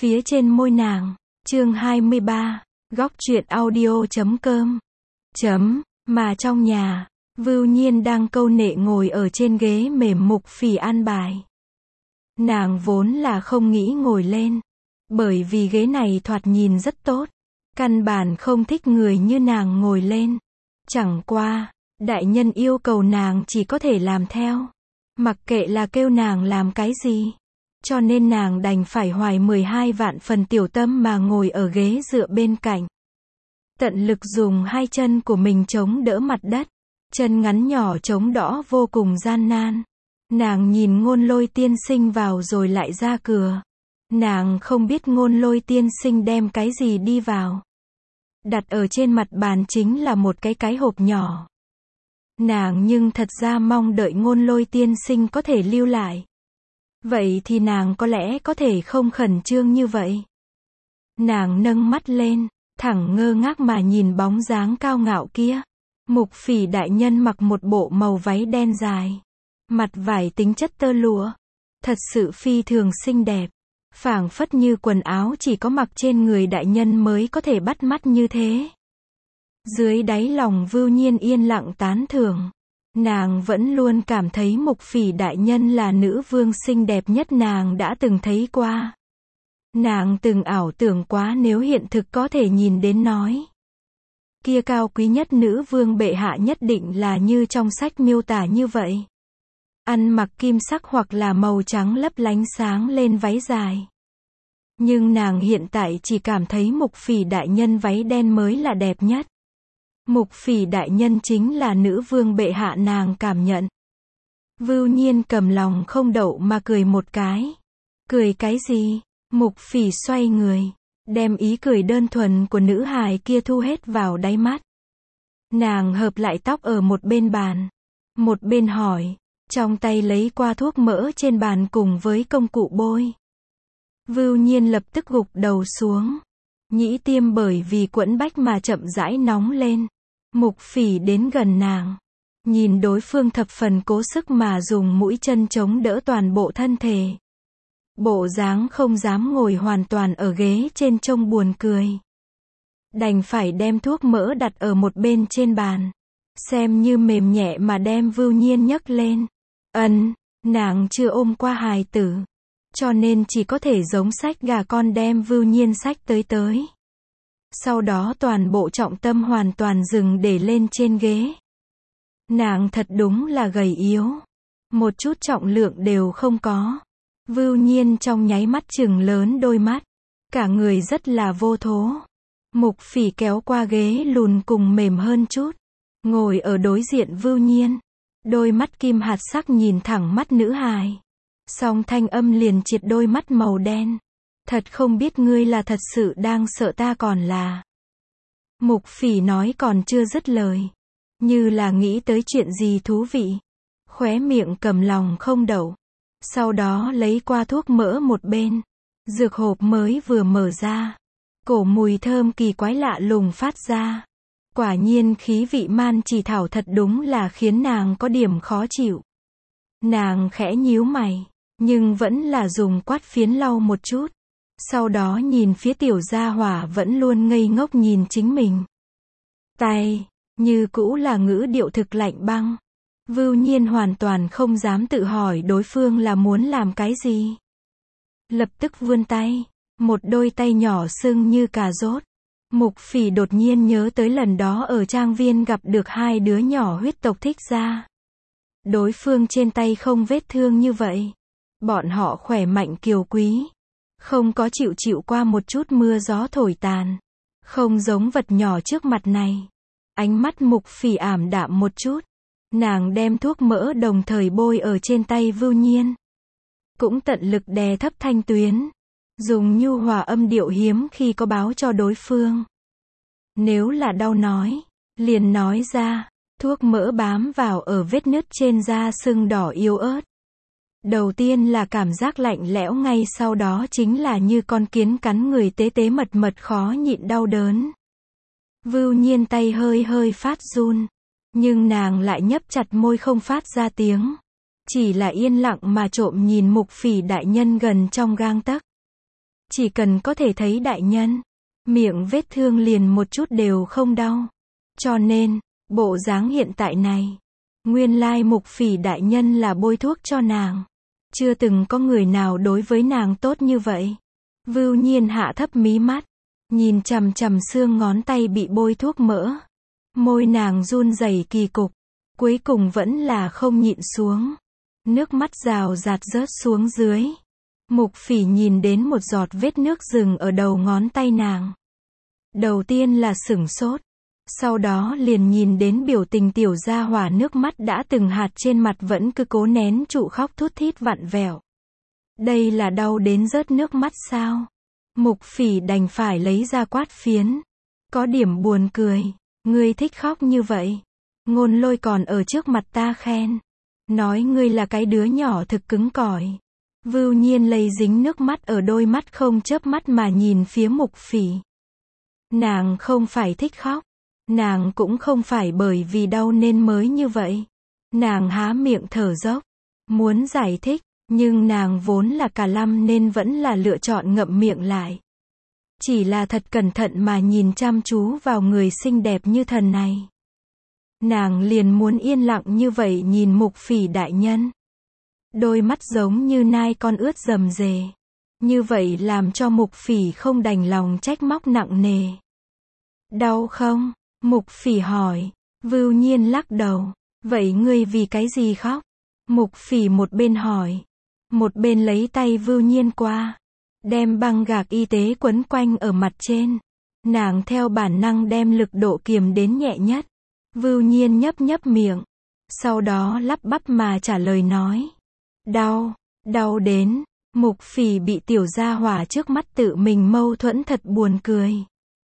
phía trên môi nàng. Chương 23, góc truyện audio.com. Mà trong nhà, Vưu Nhiên đang câu nệ ngồi ở trên ghế mềm Mục Phỉ an bài. Nàng vốn là không nghĩ ngồi lên, bởi vì ghế này thoạt nhìn rất tốt, căn bản không thích người như nàng ngồi lên. Chẳng qua, đại nhân yêu cầu nàng chỉ có thể làm theo, mặc kệ là kêu nàng làm cái gì. Cho nên nàng đành phải hoài 12 vạn phần tiểu tâm mà ngồi ở ghế dựa bên cạnh. Tận lực dùng hai chân của mình chống đỡ mặt đất, chân ngắn nhỏ chống đỡ vô cùng gian nan. Nàng nhìn Ngôn Lôi tiên sinh vào rồi lại ra cửa. Nàng không biết Ngôn Lôi tiên sinh đem cái gì đi vào. Đặt ở trên mặt bàn chính là một cái hộp nhỏ. Nàng nhưng thật ra mong đợi Ngôn Lôi tiên sinh có thể lưu lại. Vậy thì nàng có lẽ có thể không khẩn trương như vậy. Nàng nâng mắt lên, thẳng ngơ ngác mà nhìn bóng dáng cao ngạo kia. Mục Phỉ đại nhân mặc một bộ màu váy đen dài, mặt vải tính chất tơ lụa, thật sự phi thường xinh đẹp, phảng phất như quần áo chỉ có mặc trên người đại nhân mới có thể bắt mắt như thế. Dưới đáy lòng Vưu Nhiên yên lặng tán thưởng. Nàng vẫn luôn cảm thấy Mục Phỉ đại nhân là nữ vương xinh đẹp nhất nàng đã từng thấy qua. Nàng từng ảo tưởng quá nếu hiện thực có thể nhìn đến nói. Kia cao quý nhất nữ vương bệ hạ nhất định là như trong sách miêu tả như vậy. Ăn mặc kim sắc hoặc là màu trắng lấp lánh sáng lên váy dài. Nhưng nàng hiện tại chỉ cảm thấy Mục Phỉ đại nhân váy đen mới là đẹp nhất. Mục Phỉ đại nhân chính là nữ vương bệ hạ nàng cảm nhận. Vưu Nhiên cầm lòng không đậu mà cười một cái. Cười cái gì? Mục Phỉ xoay người, đem ý cười đơn thuần của nữ hài kia thu hết vào đáy mắt. Nàng hợp lại tóc ở một bên bàn, một bên hỏi, trong tay lấy qua thuốc mỡ trên bàn cùng với công cụ bôi. Vưu Nhiên lập tức gục đầu xuống. Nhĩ tiêm bởi vì quẫn bách mà chậm rãi nóng lên. Mục Phỉ đến gần nàng, nhìn đối phương thập phần cố sức mà dùng mũi chân chống đỡ toàn bộ thân thể. Bộ dáng không dám ngồi hoàn toàn ở ghế trên trông buồn cười. Đành phải đem thuốc mỡ đặt ở một bên trên bàn, xem như mềm nhẹ mà đem Vưu Nhiên nhấc lên. Nàng chưa ôm qua hài tử, cho nên chỉ có thể giống xách gà con đem Vưu Nhiên xách tới. Sau đó toàn bộ trọng tâm hoàn toàn dừng để lên trên ghế. Nàng thật đúng là gầy yếu, một chút trọng lượng đều không có. Vưu Nhiên trong nháy mắt trừng lớn đôi mắt, cả người rất là vô thố. Mục Phỉ kéo qua ghế lùn cùng mềm hơn chút, ngồi ở đối diện Vưu Nhiên, đôi mắt kim hạt sắc nhìn thẳng mắt nữ hài. Song thanh âm liền triệt đôi mắt màu đen. Thật không biết ngươi là thật sự đang sợ ta còn là. Mục Phỉ nói còn chưa dứt lời, như là nghĩ tới chuyện gì thú vị, khóe miệng cầm lòng không đậu. Sau đó lấy qua thuốc mỡ một bên, dược hộp mới vừa mở ra, cổ mùi thơm kỳ quái lạ lùng phát ra. Quả nhiên khí vị man chỉ thảo thật đúng là khiến nàng có điểm khó chịu. Nàng khẽ nhíu mày, nhưng vẫn là dùng quát phiến lau một chút. Sau đó nhìn phía tiểu gia hỏa vẫn luôn ngây ngốc nhìn chính mình. Tay, như cũ là ngữ điệu thực lạnh băng. Vưu Nhiên hoàn toàn không dám tự hỏi đối phương là muốn làm cái gì. Lập tức vươn tay, một đôi tay nhỏ sưng như cà rốt. Mục Phỉ đột nhiên nhớ tới lần đó ở trang viên gặp được hai đứa nhỏ huyết tộc thích gia. Đối phương trên tay không vết thương như vậy. Bọn họ khỏe mạnh kiều quý. Không có chịu qua một chút mưa gió thổi tàn. Không giống vật nhỏ trước mặt này. Ánh mắt Mục Phỉ ảm đạm một chút. Nàng đem thuốc mỡ đồng thời bôi ở trên tay Vưu Nhiên. Cũng tận lực đè thấp thanh tuyến. Dùng nhu hòa âm điệu hiếm khi có báo cho đối phương. Nếu là đau nói, liền nói ra. Thuốc mỡ bám vào ở vết nứt trên da sưng đỏ yếu ớt. Đầu tiên là cảm giác lạnh lẽo, ngay sau đó chính là như con kiến cắn người tế mật khó nhịn đau đớn. Vưu Nhiên tay hơi phát run, nhưng nàng lại nhấp chặt môi không phát ra tiếng. Chỉ là yên lặng mà trộm nhìn Mục Phỉ đại nhân gần trong gang tấc. Chỉ cần có thể thấy đại nhân, miệng vết thương liền một chút đều không đau. Cho nên, bộ dáng hiện tại này, nguyên lai Mục Phỉ đại nhân là bôi thuốc cho nàng. Chưa từng có người nào đối với nàng tốt như vậy. Vưu Nhiên hạ thấp mí mắt, nhìn chằm chằm xương ngón tay bị bôi thuốc mỡ. Môi nàng run rẩy kỳ cục, cuối cùng vẫn là không nhịn xuống. Nước mắt rào rạt rớt xuống dưới. Mục Phỉ nhìn đến một giọt vết nước dừng ở đầu ngón tay nàng. Đầu tiên là sửng sốt, sau đó liền nhìn đến biểu tình tiểu gia hỏa nước mắt đã từng hạt trên mặt vẫn cứ cố nén trụ khóc thút thít vặn vẹo. Đây là đau đến rớt nước mắt sao? Mục Phỉ đành phải lấy ra quát phiến. Có điểm buồn cười, ngươi thích khóc như vậy. Ngôn Lôi còn ở trước mặt ta khen, nói ngươi là cái đứa nhỏ thực cứng cỏi. Vưu Nhiên lấy dính nước mắt ở đôi mắt không chớp mắt mà nhìn phía Mục Phỉ. Nàng không phải thích khóc, nàng cũng không phải bởi vì đau nên mới như vậy. Nàng há miệng thở dốc, muốn giải thích, nhưng nàng vốn là cả lăm nên vẫn là lựa chọn ngậm miệng lại. Chỉ là thật cẩn thận mà nhìn chăm chú vào người xinh đẹp như thần này. Nàng liền muốn yên lặng như vậy nhìn Mục Phỉ đại nhân. Đôi mắt giống như nai con ướt rầm rề. Như vậy làm cho Mục Phỉ không đành lòng trách móc nặng nề. Đau không? Mục Phỉ hỏi. Vưu Nhiên lắc đầu. Vậy ngươi vì cái gì khóc? Mục Phỉ một bên hỏi, một bên lấy tay Vưu Nhiên qua, đem băng gạc y tế quấn quanh ở mặt trên. Nàng theo bản năng đem lực độ kiềm đến nhẹ nhất. Vưu Nhiên nhấp nhấp miệng, sau đó lắp bắp mà trả lời nói. Đau, đau đến. Mục Phỉ bị tiểu gia hỏa trước mắt tự mình mâu thuẫn thật buồn cười.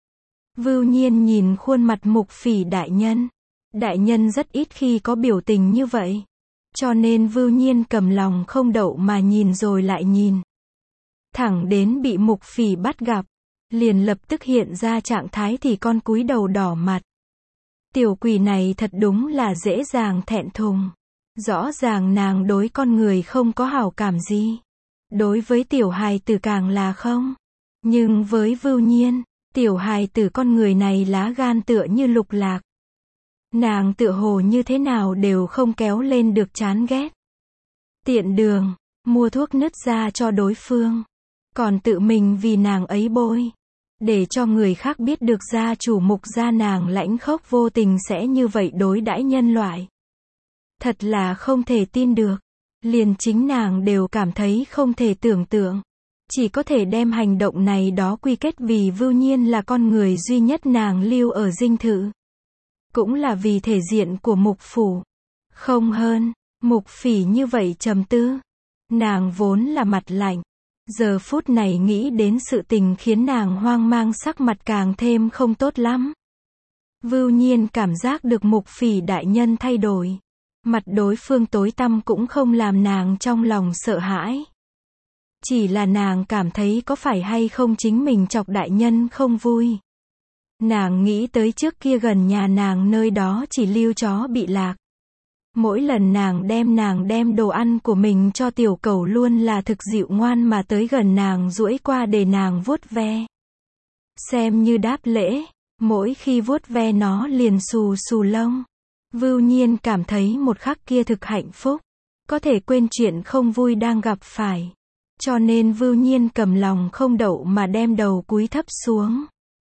Vưu Nhiên nhìn khuôn mặt Mục Phỉ đại nhân. Đại nhân rất ít khi có biểu tình như vậy. Cho nên Vưu Nhiên cầm lòng không đậu mà nhìn rồi lại nhìn. Thẳng đến bị Mục Phỉ bắt gặp, liền lập tức hiện ra trạng thái thì con cúi đầu đỏ mặt. Tiểu quỷ này thật đúng là dễ dàng thẹn thùng. Rõ ràng nàng đối con người không có hảo cảm gì. Đối với tiểu hài tử càng là không. Nhưng với Vưu Nhiên, tiểu hài tử con người này lá gan tựa như lục lạc. Nàng tựa hồ như thế nào đều không kéo lên được chán ghét. Tiện đường, mua thuốc nứt ra cho đối phương. Còn tự mình vì nàng ấy bôi. Để cho người khác biết được gia chủ Mục gia nàng lãnh khốc vô tình sẽ như vậy đối đãi nhân loại. Thật là không thể tin được. Liền chính nàng đều cảm thấy không thể tưởng tượng. Chỉ có thể đem hành động này đó quy kết vì Vưu Nhiên là con người duy nhất nàng lưu ở dinh thự. Cũng là vì thể diện của Mục phủ. Không hơn, Mục Phỉ như vậy trầm tư. Nàng vốn là mặt lạnh. Giờ phút này nghĩ đến sự tình khiến nàng hoang mang, sắc mặt càng thêm không tốt lắm. Vưu Nhiên cảm giác được Mục Phỉ đại nhân thay đổi. Mặt đối phương tối tăm cũng không làm nàng trong lòng sợ hãi. Chỉ là nàng cảm thấy có phải hay không chính mình chọc đại nhân không vui. Nàng nghĩ tới trước kia gần nhà nàng nơi đó chỉ lưu chó bị lạc. Mỗi lần nàng đem đồ ăn của mình cho tiểu cẩu luôn là thực dịu ngoan mà tới gần nàng duỗi qua để nàng vuốt ve. Xem như đáp lễ, mỗi khi vuốt ve nó liền xù xù lông. Vưu Nhiên cảm thấy một khắc kia thực hạnh phúc. Có thể quên chuyện không vui đang gặp phải. Cho nên Vưu Nhiên cầm lòng không đậu mà đem đầu cúi thấp xuống.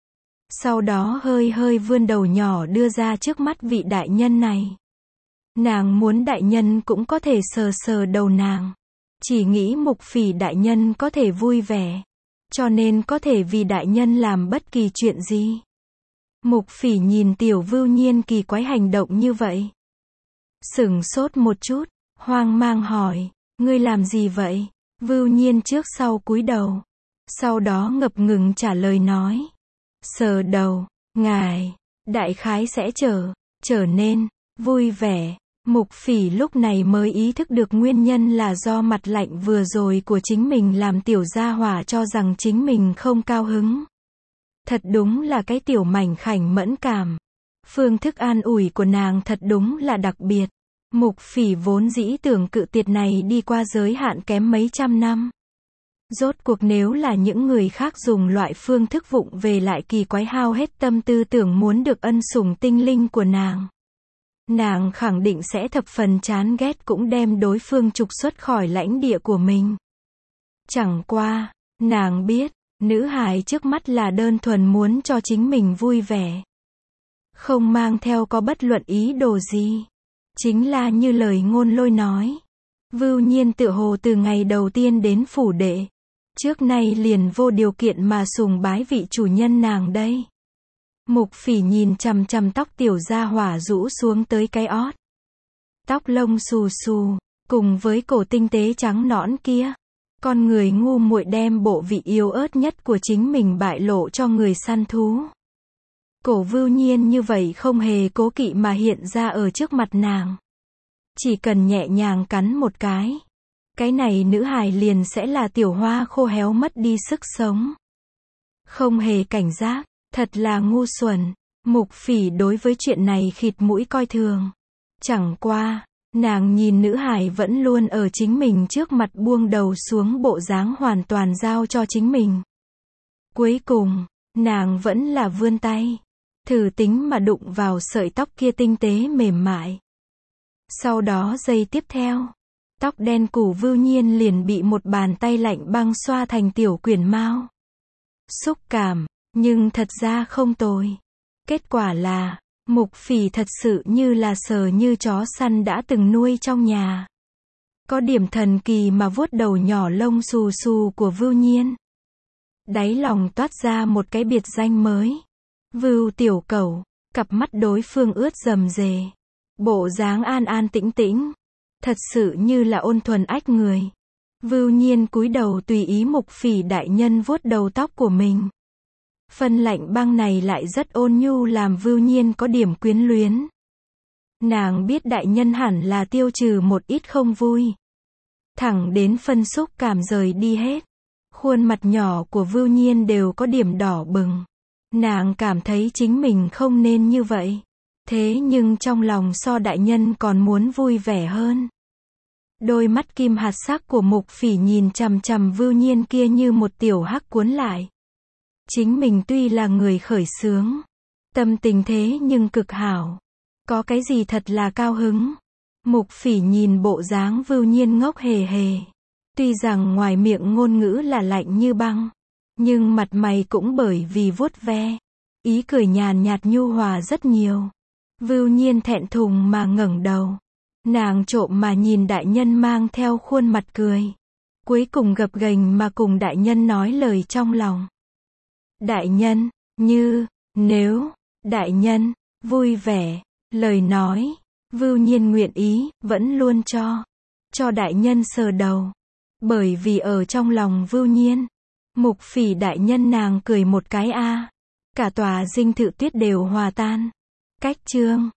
Sau đó hơi hơi vươn đầu nhỏ đưa ra trước mắt vị đại nhân này. Nàng muốn đại nhân cũng có thể sờ sờ đầu nàng. Chỉ nghĩ Mục Phỉ đại nhân có thể vui vẻ. Cho nên có thể vì đại nhân làm bất kỳ chuyện gì. Mục Phỉ nhìn tiểu Vưu Nhiên kỳ quái hành động như vậy. Sửng sốt một chút, hoang mang hỏi, ngươi làm gì vậy? Vưu Nhiên trước sau cúi đầu. Sau đó ngập ngừng trả lời nói. Sờ đầu, ngài, đại khái sẽ trở nên, vui vẻ. Mục Phỉ lúc này mới ý thức được nguyên nhân là do mặt lạnh vừa rồi của chính mình làm tiểu gia hỏa cho rằng chính mình không cao hứng. Thật đúng là cái tiểu mảnh khảnh mẫn cảm. Phương thức an ủi của nàng thật đúng là đặc biệt. Mục Phỉ vốn dĩ tưởng cự tuyệt này đi qua giới hạn kém mấy trăm năm. Rốt cuộc nếu là những người khác dùng loại phương thức vụng về lại kỳ quái hao hết tâm tư tưởng muốn được ân sủng tinh linh của nàng khẳng định sẽ thập phần chán ghét cũng đem đối phương trục xuất khỏi lãnh địa của mình. Chẳng qua, nàng biết, nữ hài trước mắt là đơn thuần muốn cho chính mình vui vẻ. Không mang theo có bất luận ý đồ gì. Chính là như lời Ngôn Lôi nói. Vưu Nhiên tựa hồ từ ngày đầu tiên đến phủ đệ. Trước nay liền vô điều kiện mà sùng bái vị chủ nhân nàng đây. Mục Phỉ nhìn chằm chằm tóc tiểu gia hỏa rũ xuống tới cái ót. Tóc lông xù xù, cùng với cổ tinh tế trắng nõn kia. Con người ngu muội đem bộ vị yếu ớt nhất của chính mình bại lộ cho người săn thú. Cổ Vưu Nhiên như vậy không hề cố kỵ mà hiện ra ở trước mặt nàng. Chỉ cần nhẹ nhàng cắn một cái này nữ hài liền sẽ là tiểu hoa khô héo mất đi sức sống. Không hề cảnh giác, thật là ngu xuẩn. Mục Phỉ đối với chuyện này khịt mũi coi thường. Chẳng qua, nàng nhìn nữ hài vẫn luôn ở chính mình trước mặt buông đầu xuống bộ dáng hoàn toàn giao cho chính mình. Cuối cùng, nàng vẫn là vươn tay, thử tính mà đụng vào sợi tóc kia tinh tế mềm mại. Sau đó giây tiếp theo, tóc đen của Vưu Nhiên liền bị một bàn tay lạnh băng xoa thành tiểu quyển mao. Xúc cảm, nhưng thật ra không tồi. Kết quả là, Mục Phỉ thật sự như là sờ như chó săn đã từng nuôi trong nhà. Có điểm thần kỳ mà vuốt đầu nhỏ lông xù xù của Vưu Nhiên. Đáy lòng toát ra một cái biệt danh mới. Vưu tiểu cẩu, cặp mắt đối phương ướt rầm rề. Bộ dáng an an tĩnh tĩnh. Thật sự như là ôn thuần ách người. Vưu Nhiên cúi đầu tùy ý Mục Phỉ đại nhân vuốt đầu tóc của mình. Phân lạnh băng này lại rất ôn nhu làm Vưu Nhiên có điểm quyến luyến. Nàng biết đại nhân hẳn là tiêu trừ một ít không vui. Thẳng đến phân xúc cảm rời đi hết. Khuôn mặt nhỏ của Vưu Nhiên đều có điểm đỏ bừng. Nàng cảm thấy chính mình không nên như vậy. Thế nhưng trong lòng so đại nhân còn muốn vui vẻ hơn. Đôi mắt kim hạt sắc của Mục Phỉ nhìn chằm chằm Vưu Nhiên kia như một tiểu hắc cuốn lại. Chính mình tuy là người khởi xướng, tâm tình thế nhưng cực hảo. Có cái gì thật là cao hứng. Mục Phỉ nhìn bộ dáng Vưu Nhiên ngốc hề hề. Tuy rằng ngoài miệng ngôn ngữ là lạnh như băng, nhưng mặt mày cũng bởi vì vuốt ve, ý cười nhàn nhạt nhu hòa rất nhiều. Vưu Nhiên thẹn thùng mà ngẩng đầu. Nàng trộm mà nhìn đại nhân mang theo khuôn mặt cười. Cuối cùng gập ghềnh mà cùng đại nhân nói lời trong lòng. Đại nhân, nếu, đại nhân, vui vẻ, lời nói, Vưu Nhiên nguyện ý, vẫn luôn cho đại nhân sờ đầu. Bởi vì ở trong lòng Vưu Nhiên, Mục Phỉ đại nhân nàng cười một cái a, cả tòa dinh thự tuyết đều hòa tan. Cách chương